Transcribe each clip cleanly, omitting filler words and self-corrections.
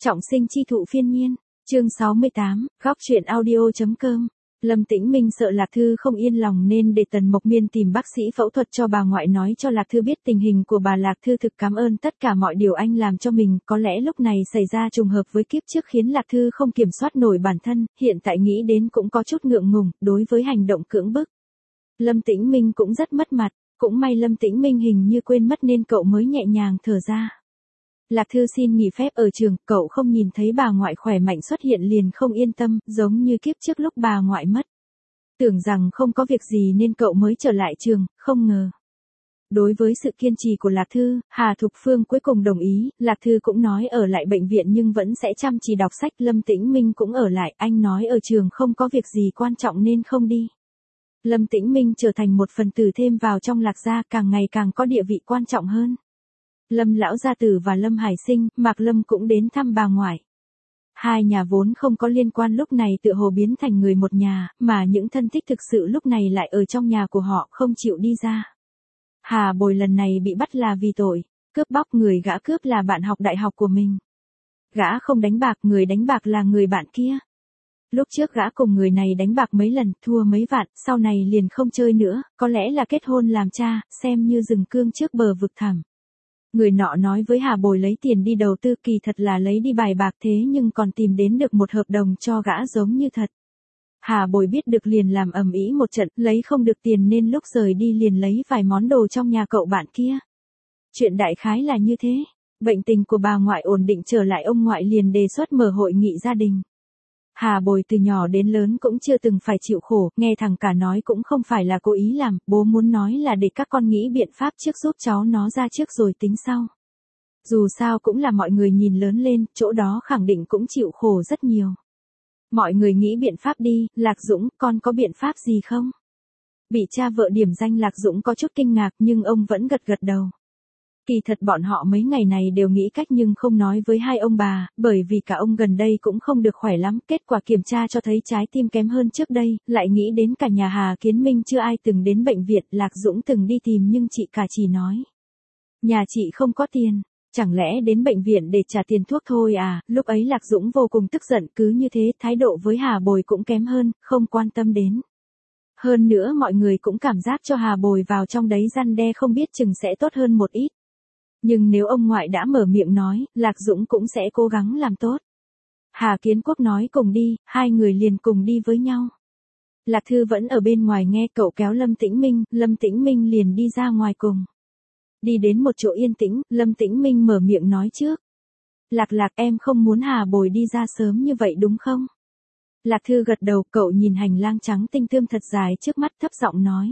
Trọng sinh chi thụ phiên nhiên, chương 68, góc truyện audio.com. Lâm Tĩnh Minh sợ Lạc Thư không yên lòng nên để Tần Mộc Miên tìm bác sĩ phẫu thuật cho bà ngoại, nói cho Lạc Thư biết tình hình của bà. Lạc Thư thực cảm ơn tất cả mọi điều anh làm cho mình, có lẽ lúc này xảy ra trùng hợp với kiếp trước khiến Lạc Thư không kiểm soát nổi bản thân, hiện tại nghĩ đến cũng có chút ngượng ngùng, đối với hành động cưỡng bức. Lâm Tĩnh Minh cũng rất mất mặt, cũng may Lâm Tĩnh Minh hình như quên mất nên cậu mới nhẹ nhàng thở ra. Lạc Thư xin nghỉ phép ở trường, cậu không nhìn thấy bà ngoại khỏe mạnh xuất hiện liền không yên tâm, giống như kiếp trước lúc bà ngoại mất. Tưởng rằng không có việc gì nên cậu mới trở lại trường, không ngờ. Đối với sự kiên trì của Lạc Thư, Hà Thục Phương cuối cùng đồng ý, Lạc Thư cũng nói ở lại bệnh viện nhưng vẫn sẽ chăm chỉ đọc sách. Lâm Tĩnh Minh cũng ở lại, anh nói ở trường không có việc gì quan trọng nên không đi. Lâm Tĩnh Minh trở thành một phần tử thêm vào trong Lạc gia, càng ngày càng có địa vị quan trọng hơn. Lâm lão gia tử và Lâm Hải Sinh, Mạc Lâm cũng đến thăm bà ngoại. Hai nhà vốn không có liên quan lúc này tựa hồ biến thành người một nhà, mà những thân thích thực sự lúc này lại ở trong nhà của họ, không chịu đi ra. Hà Bồi lần này bị bắt là vì tội cướp bóc, người gã cướp là bạn học đại học của mình. Gã không đánh bạc, người đánh bạc là người bạn kia. Lúc trước gã cùng người này đánh bạc mấy lần, thua mấy vạn, sau này liền không chơi nữa, có lẽ là kết hôn làm cha, xem như rừng cương trước bờ vực thẳm. Người nọ nói với Hà Bồi lấy tiền đi đầu tư, kỳ thật là lấy đi bài bạc, thế nhưng còn tìm đến được một hợp đồng cho gã giống như thật. Hà Bồi biết được liền làm ầm ĩ một trận, lấy không được tiền nên lúc rời đi liền lấy vài món đồ trong nhà cậu bạn kia. Chuyện đại khái là như thế. Bệnh tình của bà ngoại ổn định trở lại, ông ngoại liền đề xuất mở hội nghị gia đình. Hà Bồi từ nhỏ đến lớn cũng chưa từng phải chịu khổ, nghe thằng cả nói cũng không phải là cố ý làm, bố muốn nói là để các con nghĩ biện pháp trước giúp cháu nó ra trước rồi tính sau. Dù sao cũng là mọi người nhìn lớn lên, chỗ đó khẳng định cũng chịu khổ rất nhiều. Mọi người nghĩ biện pháp đi. Lạc Dũng, con có biện pháp gì không? Bị cha vợ điểm danh, Lạc Dũng có chút kinh ngạc nhưng ông vẫn gật gật đầu. Kỳ thật bọn họ mấy ngày này đều nghĩ cách nhưng không nói với hai ông bà, bởi vì cả ông gần đây cũng không được khỏe lắm, kết quả kiểm tra cho thấy trái tim kém hơn trước đây, lại nghĩ đến cả nhà Hà Kiến Minh chưa ai từng đến bệnh viện. Lạc Dũng từng đi tìm nhưng chị cả chỉ nói. Nhà chị không có tiền, chẳng lẽ đến bệnh viện để trả tiền thuốc thôi à? Lúc ấy Lạc Dũng vô cùng tức giận, cứ như thế thái độ với Hà Bồi cũng kém hơn, không quan tâm đến. Hơn nữa mọi người cũng cảm giác cho Hà Bồi vào trong đấy răn đe không biết chừng sẽ tốt hơn một ít. Nhưng nếu ông ngoại đã mở miệng nói, Lạc Dũng cũng sẽ cố gắng làm tốt. Hà Kiến Quốc nói cùng đi, hai người liền cùng đi với nhau. Lạc Thư vẫn ở bên ngoài nghe, cậu kéo Lâm Tĩnh Minh liền đi ra ngoài cùng. Đi đến một chỗ yên tĩnh, Lâm Tĩnh Minh mở miệng nói trước. Lạc, em không muốn Hà Bồi đi ra sớm như vậy đúng không? Lạc Thư gật đầu, cậu nhìn hành lang trắng tinh tươm thật dài trước mắt thấp giọng nói.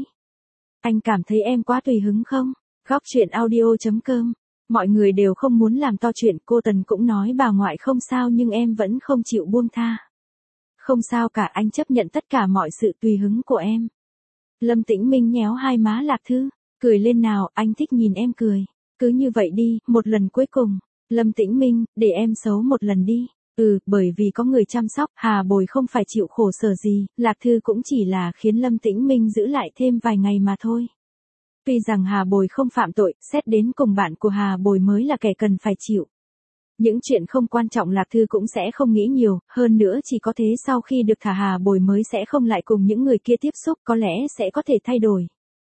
Anh cảm thấy em quá tùy hứng không? Góc truyện audio.com. Mọi người đều không muốn làm to chuyện, cô Tần cũng nói bà ngoại không sao nhưng em vẫn không chịu buông tha. Không sao cả, anh chấp nhận tất cả mọi sự tùy hứng của em. Lâm Tĩnh Minh nhéo hai má Lạc Thư, cười lên nào, anh thích nhìn em cười. Cứ như vậy đi, một lần cuối cùng. Lâm Tĩnh Minh, để em xấu một lần đi. Bởi vì có người chăm sóc, Hà Bồi không phải chịu khổ sở gì, Lạc Thư cũng chỉ là khiến Lâm Tĩnh Minh giữ lại thêm vài ngày mà thôi. Tuy rằng Hà Bồi không phạm tội, xét đến cùng bạn của Hà Bồi mới là kẻ cần phải chịu. Những chuyện không quan trọng Lạc Thư cũng sẽ không nghĩ nhiều, hơn nữa chỉ có thế sau khi được thả Hà Bồi mới sẽ không lại cùng những người kia tiếp xúc, có lẽ sẽ có thể thay đổi.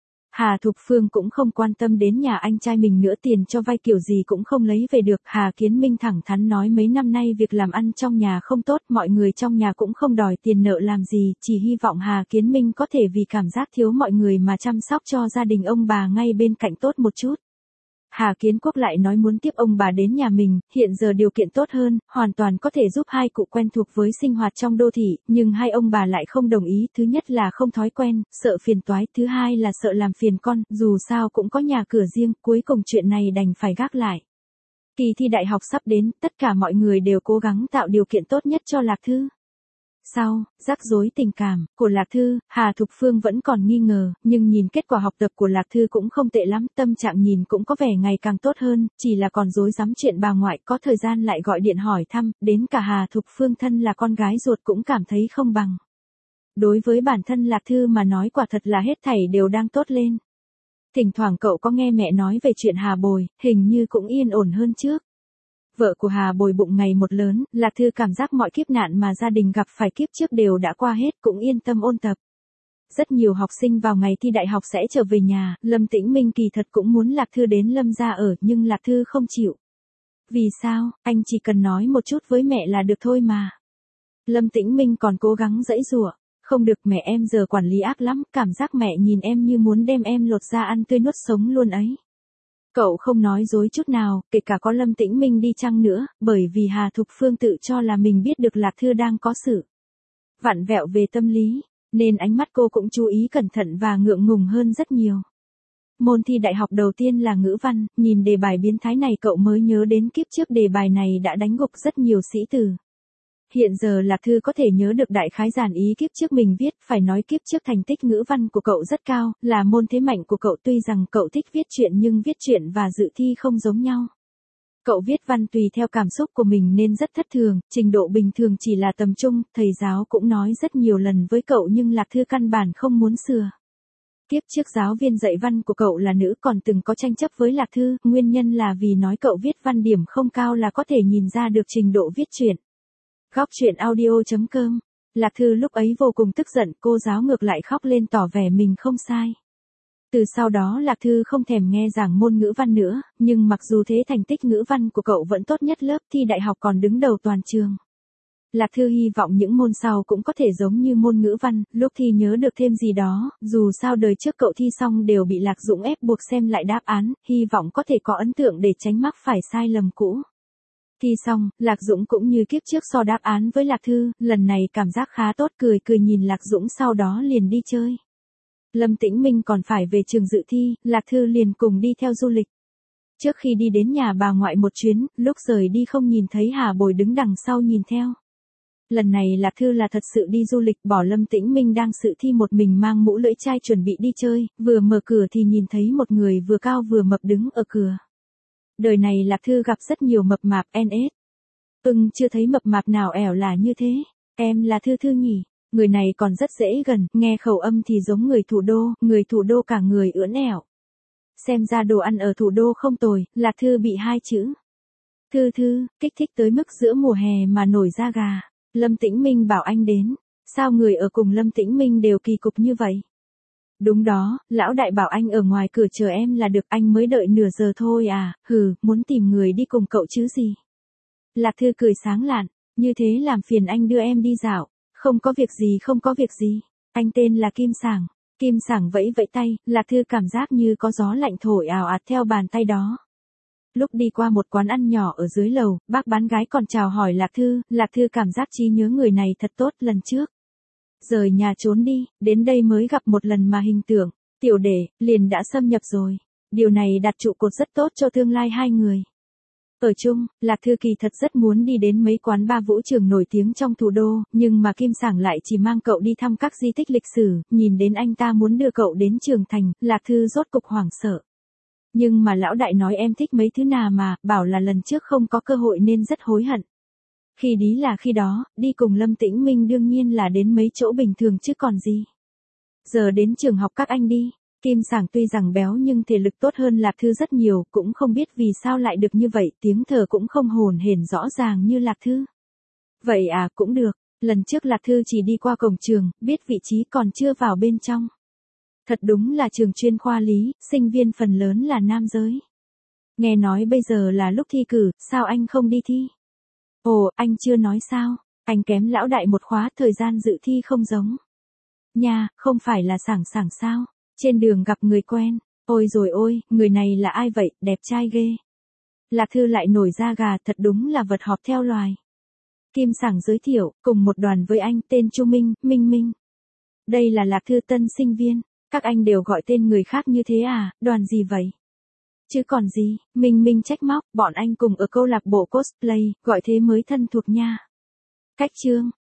Hà Thục Phương cũng không quan tâm đến nhà anh trai mình nữa, tiền cho vay kiểu gì cũng không lấy về được. Hà Kiến Minh thẳng thắn nói mấy năm nay việc làm ăn trong nhà không tốt, mọi người trong nhà cũng không đòi tiền nợ làm gì, chỉ hy vọng Hà Kiến Minh có thể vì cảm giác thiếu mọi người mà chăm sóc cho gia đình ông bà ngay bên cạnh tốt một chút. Hà Kiến Quốc lại nói muốn tiếp ông bà đến nhà mình, hiện giờ điều kiện tốt hơn, hoàn toàn có thể giúp hai cụ quen thuộc với sinh hoạt trong đô thị, nhưng hai ông bà lại không đồng ý, thứ nhất là không thói quen, sợ phiền toái, thứ hai là sợ làm phiền con, dù sao cũng có nhà cửa riêng, cuối cùng chuyện này đành phải gác lại. Kỳ thi đại học sắp đến, tất cả mọi người đều cố gắng tạo điều kiện tốt nhất cho Lạc Thư. Sau, rắc rối tình cảm của Lạc Thư, Hà Thục Phương vẫn còn nghi ngờ, nhưng nhìn kết quả học tập của Lạc Thư cũng không tệ lắm, tâm trạng nhìn cũng có vẻ ngày càng tốt hơn, chỉ là còn rối rắm chuyện bà ngoại, có thời gian lại gọi điện hỏi thăm, đến cả Hà Thục Phương thân là con gái ruột cũng cảm thấy không bằng. Đối với bản thân Lạc Thư mà nói quả thật là hết thảy đều đang tốt lên. Thỉnh thoảng cậu có nghe mẹ nói về chuyện Hà Bồi, hình như cũng yên ổn hơn trước. Vợ của Hà Bồi bụng ngày một lớn, Lạc Thư cảm giác mọi kiếp nạn mà gia đình gặp phải kiếp trước đều đã qua hết, cũng yên tâm ôn tập. Rất nhiều học sinh vào ngày thi đại học sẽ trở về nhà, Lâm Tĩnh Minh kỳ thật cũng muốn Lạc Thư đến Lâm gia ở, nhưng Lạc Thư không chịu. Vì sao, anh chỉ cần nói một chút với mẹ là được thôi mà. Lâm Tĩnh Minh còn cố gắng giãy giụa. Không được, mẹ em giờ quản lý ác lắm, cảm giác mẹ nhìn em như muốn đem em lột ra ăn tươi nuốt sống luôn ấy. Cậu không nói dối chút nào, kể cả có Lâm Tĩnh Minh đi chăng nữa, bởi vì Hà Thục Phương tự cho là mình biết được Lạc Thư đang có sự vặn vẹo về tâm lý, nên ánh mắt cô cũng chú ý cẩn thận và ngượng ngùng hơn rất nhiều. Môn thi đại học đầu tiên là ngữ văn, nhìn đề bài biến thái này cậu mới nhớ đến kiếp trước đề bài này đã đánh gục rất nhiều sĩ tử. Hiện giờ Lạc Thư có thể nhớ được đại khái giản ý kiếp trước mình viết, phải nói kiếp trước thành tích ngữ văn của cậu rất cao, là môn thế mạnh của cậu, tuy rằng cậu thích viết truyện nhưng viết truyện và dự thi không giống nhau. Cậu viết văn tùy theo cảm xúc của mình nên rất thất thường, trình độ bình thường chỉ là tầm trung, thầy giáo cũng nói rất nhiều lần với cậu nhưng Lạc Thư căn bản không muốn sửa. Kiếp trước giáo viên dạy văn của cậu là nữ, còn từng có tranh chấp với Lạc Thư, nguyên nhân là vì nói cậu viết văn điểm không cao là có thể nhìn ra được trình độ viết truyện. Góc truyện audio.com. Lạc Thư lúc ấy vô cùng tức giận, cô giáo ngược lại khóc lên tỏ vẻ mình không sai. Từ sau đó Lạc Thư không thèm nghe giảng môn ngữ văn nữa, nhưng mặc dù thế thành tích ngữ văn của cậu vẫn tốt nhất lớp, thi đại học còn đứng đầu toàn trường. Lạc Thư hy vọng những môn sau cũng có thể giống như môn ngữ văn, lúc thi nhớ được thêm gì đó, dù sao đời trước cậu thi xong đều bị Lạc Dũng ép buộc xem lại đáp án, hy vọng có thể có ấn tượng để tránh mắc phải sai lầm cũ. Thi xong, Lạc Dũng cũng như kiếp trước so đáp án với Lạc Thư, lần này cảm giác khá tốt, cười cười nhìn Lạc Dũng sau đó liền đi chơi. Lâm Tĩnh Minh còn phải về trường dự thi, Lạc Thư liền cùng đi theo du lịch. Trước khi đi đến nhà bà ngoại một chuyến, lúc rời đi không nhìn thấy Hà Bồi đứng đằng sau nhìn theo. Lần này Lạc Thư là thật sự đi du lịch, bỏ Lâm Tĩnh Minh đang dự thi một mình mang mũ lưỡi chai chuẩn bị đi chơi, vừa mở cửa thì nhìn thấy một người vừa cao vừa mập đứng ở cửa. Đời này Lạc Thư gặp rất nhiều mập mạp NS. Chưa thấy mập mạp nào ẻo là như thế. Em là Thư Thư nhỉ? Người này còn rất dễ gần, nghe khẩu âm thì giống người thủ đô cả người ưỡn ẻo. Xem ra đồ ăn ở thủ đô không tồi, Lạc Thư bị hai chữ Thư Thư kích thích tới mức giữa mùa hè mà nổi da gà. Lâm Tĩnh Minh bảo anh đến. Sao người ở cùng Lâm Tĩnh Minh đều kỳ cục như vậy? Đúng đó, lão đại bảo anh ở ngoài cửa chờ em là được, anh mới đợi nửa giờ thôi à, muốn tìm người đi cùng cậu chứ gì. Lạc Thư cười sáng lạn, như thế làm phiền anh đưa em đi dạo. Không có việc gì, anh tên là Kim Sảng. Kim Sảng vẫy vẫy tay, Lạc Thư cảm giác như có gió lạnh thổi ào ạt theo bàn tay đó. Lúc đi qua một quán ăn nhỏ ở dưới lầu, bác bán gái còn chào hỏi Lạc Thư cảm giác trí nhớ người này thật tốt lần trước. Rời nhà trốn đi, đến đây mới gặp một lần mà hình tượng, tiểu đệ, liền đã xâm nhập rồi. Điều này đặt trụ cột rất tốt cho tương lai hai người. Ở chung, Lạc Thư kỳ thật rất muốn đi đến mấy quán bar vũ trường nổi tiếng trong thủ đô, nhưng mà Kim Sảng lại chỉ mang cậu đi thăm các di tích lịch sử, nhìn đến anh ta muốn đưa cậu đến Trường Thành, Lạc Thư rốt cục hoảng sợ. Nhưng mà lão đại nói em thích mấy thứ nào mà, bảo là lần trước không có cơ hội nên rất hối hận. Khi đi là khi đó, đi cùng Lâm Tĩnh Minh đương nhiên là đến mấy chỗ bình thường chứ còn gì. Giờ đến trường học các anh đi. Kim Sảng tuy rằng béo nhưng thể lực tốt hơn Lạc Thư rất nhiều, cũng không biết vì sao lại được như vậy, tiếng thở cũng không hồn hển rõ ràng như Lạc Thư. Vậy à, cũng được, lần trước Lạc Thư chỉ đi qua cổng trường, biết vị trí còn chưa vào bên trong. Thật đúng là trường chuyên khoa lý, sinh viên phần lớn là nam giới. Nghe nói bây giờ là lúc thi cử, sao anh không đi thi? Ồ, anh chưa nói sao, anh kém lão đại một khóa, thời gian dự thi không giống. Nha, không phải là Sảng Sảng sao? Trên đường gặp người quen, ôi rồi ôi, người này là ai vậy, đẹp trai ghê. Lạc Thư lại nổi da gà, thật đúng là vật họp theo loài. Kim Sảng giới thiệu, cùng một đoàn với anh, tên Chu Minh, Minh. Đây là Lạc Thư tân sinh viên, các anh đều gọi tên người khác như thế à, đoàn gì vậy? Chứ còn gì, Minh trách móc, bọn anh cùng ở câu lạc bộ cosplay, gọi thế mới thân thuộc nha. Cách chương,